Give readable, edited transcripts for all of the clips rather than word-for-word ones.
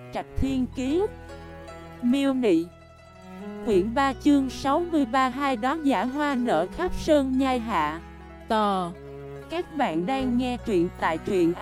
Trạch Thiên Kiế. Miêu Nị. Quyển 3 chương 63. Hai đó giả hoa nở khắp sơn nhai hạ. Tò. Các bạn đang nghe truyện tại truyện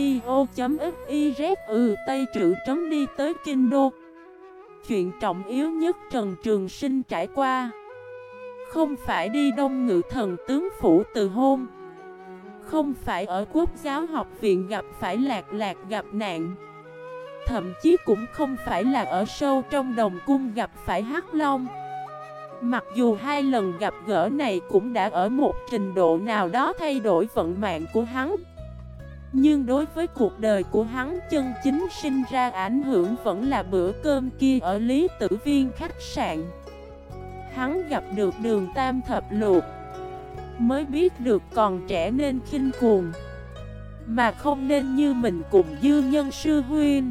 audio.xyz. Tây Trữ Trấn đi tới Kinh Đô. Chuyện trọng yếu nhất Trần Trường Sinh trải qua không phải đi Đông Ngự Thần tướng phủ từ hôn, không phải ở Quốc giáo học viện gặp phải Lạc gặp nạn, thậm chí cũng không phải là ở sâu trong Đồng Cung gặp phải Hắc Long. Mặc dù hai lần gặp gỡ này cũng đã ở một trình độ nào đó thay đổi vận mạng của hắn, nhưng đối với cuộc đời của hắn chân chính sinh ra ảnh hưởng vẫn là bữa cơm kia ở Lý Tử Viên khách sạn. Hắn gặp được Đường Tam Thập Lục, mới biết được còn trẻ nên khinh cuồng, mà không nên như mình cùng Dư Nhân sư huynh.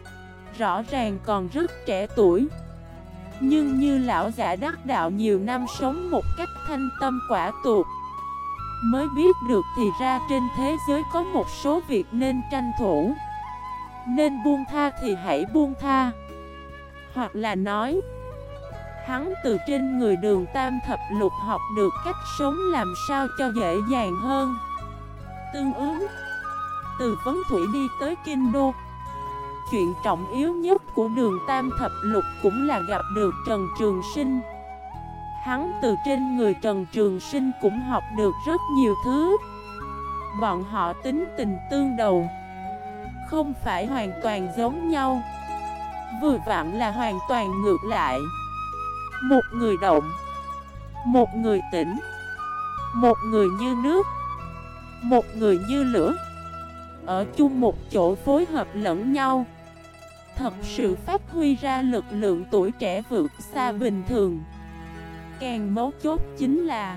Rõ ràng còn rất trẻ tuổi, nhưng như lão giả đắc đạo nhiều năm sống một cách thanh tâm quả tuột, mới biết được thì ra trên thế giới có một số việc nên tranh thủ, nên buông tha thì hãy buông tha. Hoặc là nói, hắn từ trên người Đường Tam Thập Lục học được cách sống làm sao cho dễ dàng hơn. Tương ứng, từ Vấn Thủy đi tới Kinh Đô, chuyện trọng yếu nhất của Đường Tam Thập Lục cũng là gặp được Trần Trường Sinh. Hắn từ trên người Trần Trường Sinh cũng học được rất nhiều thứ. Bọn họ tính tình tương đầu, không phải hoàn toàn giống nhau, vừa vặn là hoàn toàn ngược lại. Một người động, một người tĩnh, một người như nước, một người như lửa, ở chung một chỗ phối hợp lẫn nhau, thật sự phát huy ra lực lượng tuổi trẻ vượt xa bình thường. Càng mấu chốt chính là,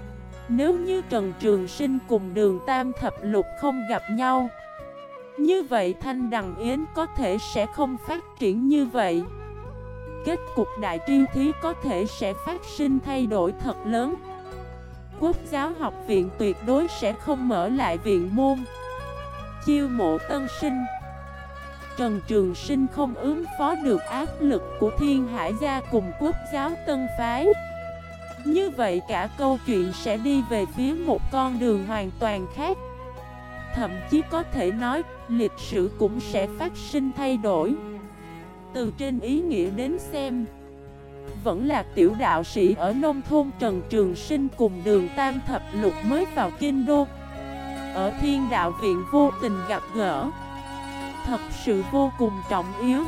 nếu như Trần Trường Sinh cùng Đường Tam Thập Lục không gặp nhau, như vậy Thanh Đằng Yến có thể sẽ không phát triển như vậy. Kết cục đại triêu thí có thể sẽ phát sinh thay đổi thật lớn. Quốc giáo học viện tuyệt đối sẽ không mở lại viện môn chiêu mộ tân sinh. Trần Trường Sinh không ứng phó được áp lực của Thiên Hải gia cùng Quốc giáo tân phái. Như vậy cả câu chuyện sẽ đi về phía một con đường hoàn toàn khác. Thậm chí có thể nói, lịch sử cũng sẽ phát sinh thay đổi. Từ trên ý nghĩa đến xem, vẫn là tiểu đạo sĩ ở nông thôn Trần Trường Sinh cùng Đường Tam Thập Lục mới vào Kinh Đô, ở Thiên Đạo Viện vô tình gặp gỡ, thật sự vô cùng trọng yếu.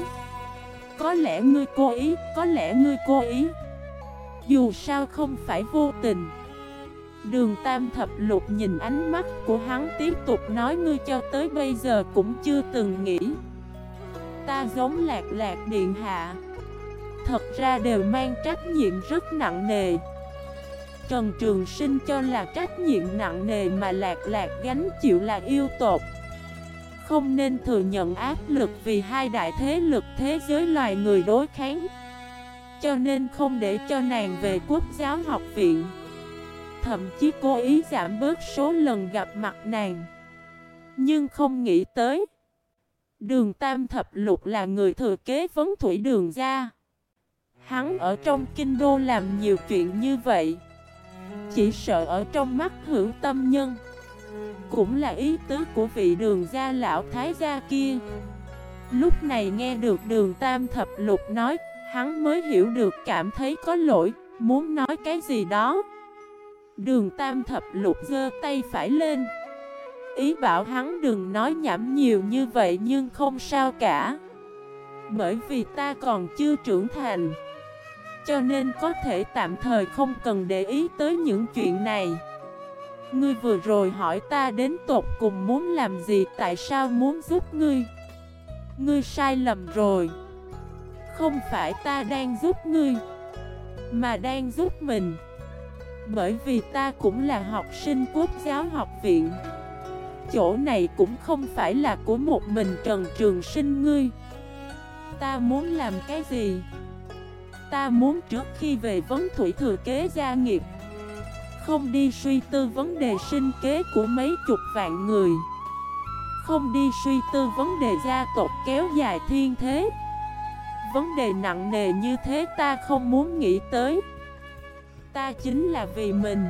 Có lẽ ngươi cố ý, có lẽ ngươi cố ý, dù sao không phải vô tình. Đường Tam Thập Lục nhìn ánh mắt của hắn tiếp tục nói, ngươi cho tới bây giờ cũng chưa từng nghĩ ta giống Lạc điện hạ, thật ra đều mang trách nhiệm rất nặng nề. Trần Trường Sinh cho là trách nhiệm nặng nề mà Lạc gánh chịu là yêu tột, không nên thừa nhận áp lực vì hai đại thế lực thế giới loài người đối kháng, cho nên không để cho nàng về Quốc giáo học viện, thậm chí cố ý giảm bớt số lần gặp mặt nàng. Nhưng không nghĩ tới, Đường Tam Thập Lục là người thừa kế Vấn Thủy Đường gia. Hắn ở trong Kinh Đô làm nhiều chuyện như vậy, chỉ sợ ở trong mắt hữu tâm nhân, cũng là ý tứ của vị Đường gia lão thái gia kia. Lúc này nghe được Đường Tam Thập Lục nói, hắn mới hiểu được, cảm thấy có lỗi, muốn nói cái gì đó. Đường Tam Thập Lục giơ tay phải lên, ý bảo hắn đừng nói nhảm nhiều như vậy, nhưng không sao cả. Bởi vì ta còn chưa trưởng thành, cho nên có thể tạm thời không cần để ý tới những chuyện này. Ngươi vừa rồi hỏi ta đến tột cùng muốn làm gì, tại sao muốn giúp ngươi. Ngươi sai lầm rồi. Không phải ta đang giúp ngươi, mà đang giúp mình. Bởi vì ta cũng là học sinh Quốc giáo học viện. Chỗ này cũng không phải là của một mình Trần Trường Sinh ngươi. Ta muốn làm cái gì? Ta muốn trước khi về Vấn Thủy thừa kế gia nghiệp, không đi suy tư vấn đề sinh kế của mấy chục vạn người, không đi suy tư vấn đề gia tộc kéo dài thiên thế. Vấn đề nặng nề như thế ta không muốn nghĩ tới. Ta chính là vì mình,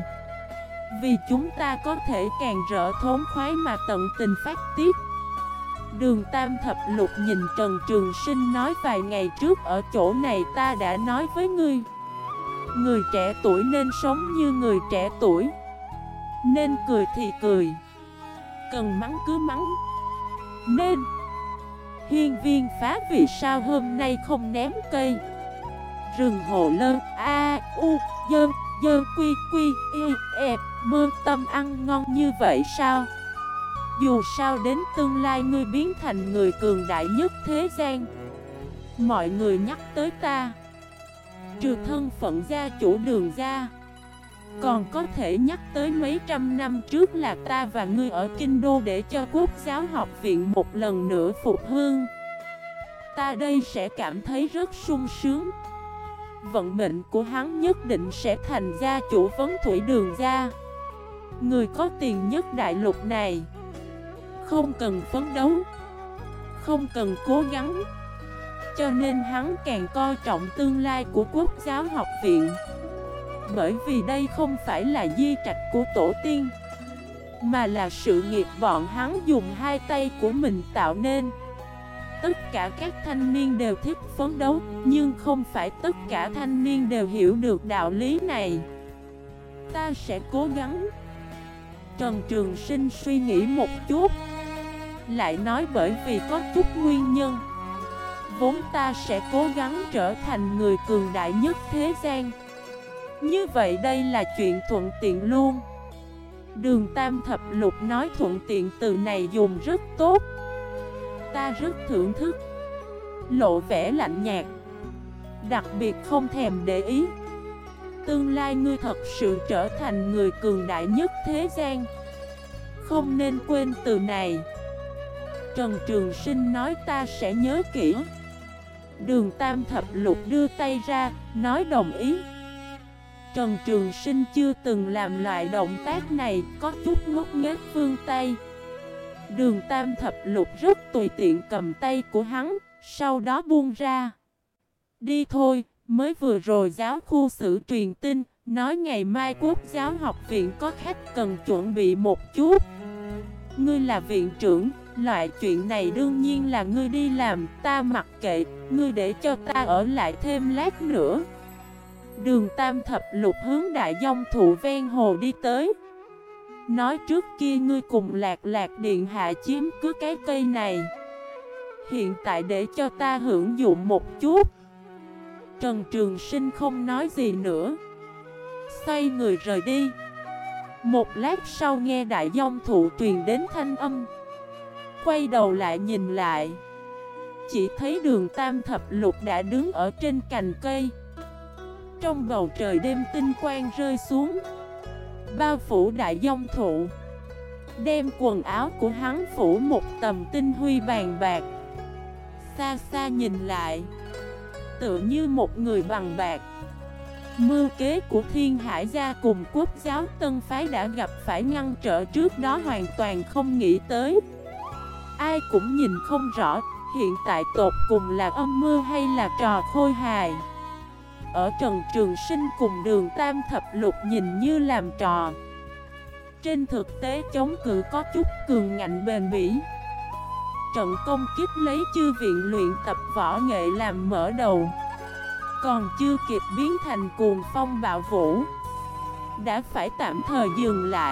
vì chúng ta có thể càng rỡ thốn khoái mà tận tình phát tiết. Đường Tam Thập Lục nhìn Trần Trường Sinh nói, vài ngày trước ở chỗ này ta đã nói với ngươi, người trẻ tuổi nên sống như người trẻ tuổi, nên cười thì cười, cần mắng cứ mắng. Nên hiên viên phá vì sao hôm nay không ném cây? Rừng hồ lơ a u dơn dơn quy quy y e mơ tâm ăn ngon như vậy sao? Dù sao đến tương lai ngươi biến thành người cường đại nhất thế gian, mọi người nhắc tới ta, trừ thân phận gia chủ Đường gia, còn có thể nhắc tới mấy trăm năm trước là ta và ngươi ở Kinh Đô để cho Quốc giáo học viện một lần nữa phục hưng. Ta đây sẽ cảm thấy rất sung sướng. Vận mệnh của hắn nhất định sẽ thành gia chủ Vấn Thủy Đường gia, người có tiền nhất đại lục này. Không cần phấn đấu, không cần cố gắng, cho nên hắn càng coi trọng tương lai của Quốc giáo học viện. Bởi vì đây không phải là di trạch của tổ tiên, mà là sự nghiệp bọn hắn dùng hai tay của mình tạo nên. Tất cả các thanh niên đều thích phấn đấu, nhưng không phải tất cả thanh niên đều hiểu được đạo lý này. Ta sẽ cố gắng. Trần Trường Sinh suy nghĩ một chút, lại nói, bởi vì có chút nguyên nhân, vốn ta sẽ cố gắng trở thành người cường đại nhất thế gian. Như vậy đây là chuyện thuận tiện luôn. Đường Tam Thập Lục nói thuận tiện từ này dùng rất tốt, ta rất thưởng thức. Lộ vẻ lạnh nhạt, đặc biệt không thèm để ý. Tương lai ngươi thật sự trở thành người cường đại nhất thế gian, không nên quên từ này. Trần Trường Sinh nói, ta sẽ nhớ kỹ. Đường Tam Thập Lục đưa tay ra, nói đồng ý. Trần Trường Sinh chưa từng làm loại động tác này, có chút ngốc nghếch vươn tay. Đường Tam Thập Lục rất tùy tiện cầm tay của hắn, sau đó buông ra. Đi thôi, mới vừa rồi giáo khu sử truyền tin, nói ngày mai Quốc giáo học viện có khách cần chuẩn bị một chút. Ngươi là viện trưởng, loại chuyện này đương nhiên là ngươi đi làm, ta mặc kệ, ngươi để cho ta ở lại thêm lát nữa. Đường Tam Thập Lục hướng Đại Dông Thụ ven hồ đi tới. Nói trước kia ngươi cùng Lạc Lạc điện hạ chiếm cứ cái cây này, hiện tại để cho ta hưởng dụng một chút. Trần Trường Sinh không nói gì nữa, xoay người rời đi. Một lát sau nghe Đại Dông Thụ truyền đến thanh âm, quay đầu lại nhìn lại, chỉ thấy Đường Tam Thập Lục đã đứng ở trên cành cây. Trong bầu trời đêm tinh quang rơi xuống, bao phủ Đại Dông Thụ, đem quần áo của hắn phủ một tầm tinh huy bàn bạc. Xa xa nhìn lại, tựa như một người bằng bạc. Mưu kế của Thiên Hải gia cùng Quốc giáo Tân phái đã gặp phải ngăn trở trước đó hoàn toàn không nghĩ tới. Ai cũng nhìn không rõ, hiện tại tột cùng là âm mưu hay là trò khôi hài. Ở Trần Trường Sinh cùng Đường Tam Thập Lục nhìn như làm trò, trên thực tế chống cự có chút cường ngạnh bền bỉ. Trận công kích lấy chư viện luyện tập võ nghệ làm mở đầu, còn chưa kịp biến thành cuồng phong bạo vũ, đã phải tạm thời dừng lại.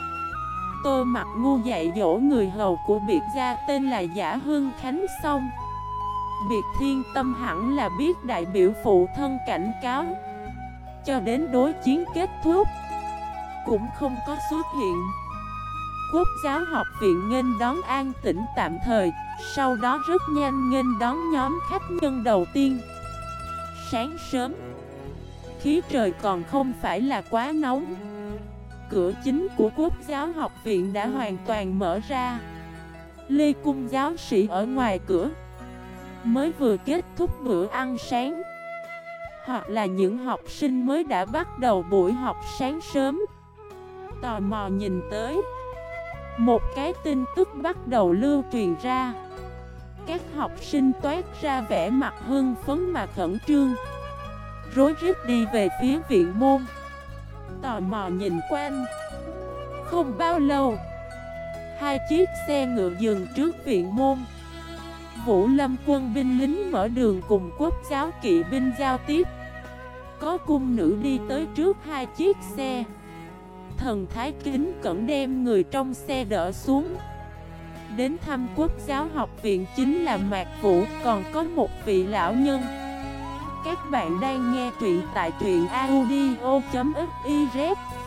Tô Mặc Ngu dạy dỗ người hầu của biệt gia tên là Giả Hưng Khánh xong, Biệt Thiên Tâm hẳn là biết đại biểu phụ thân cảnh cáo, cho đến đối chiến kết thúc cũng không có xuất hiện. Quốc giáo học viện nghênh đón an tĩnh tạm thời, sau đó rất nhanh nghênh đón nhóm khách nhân đầu tiên. Sáng sớm, khí trời còn không phải là quá nóng, cửa chính của Quốc giáo học viện đã hoàn toàn mở ra. Lê Cung giáo sĩ ở ngoài cửa, mới vừa kết thúc bữa ăn sáng, hoặc là những học sinh mới đã bắt đầu buổi học sáng sớm, tò mò nhìn tới. Một cái tin tức bắt đầu lưu truyền ra. Các học sinh toát ra vẻ mặt hưng phấn mà khẩn trương, rối rít đi về phía viện môn, tò mò nhìn quanh. Không bao lâu, hai chiếc xe ngựa dừng trước viện môn. Vũ Lâm quân binh lính mở đường cùng Quốc giáo kỵ binh giao tiếp. Có cung nữ đi tới trước hai chiếc xe, thần thái kính cẩn đem người trong xe đỡ xuống. Đến thăm Quốc giáo học viện chính là Mạc Vũ, còn có một vị lão nhân. Các bạn đang nghe truyện tại truyện audio.fif.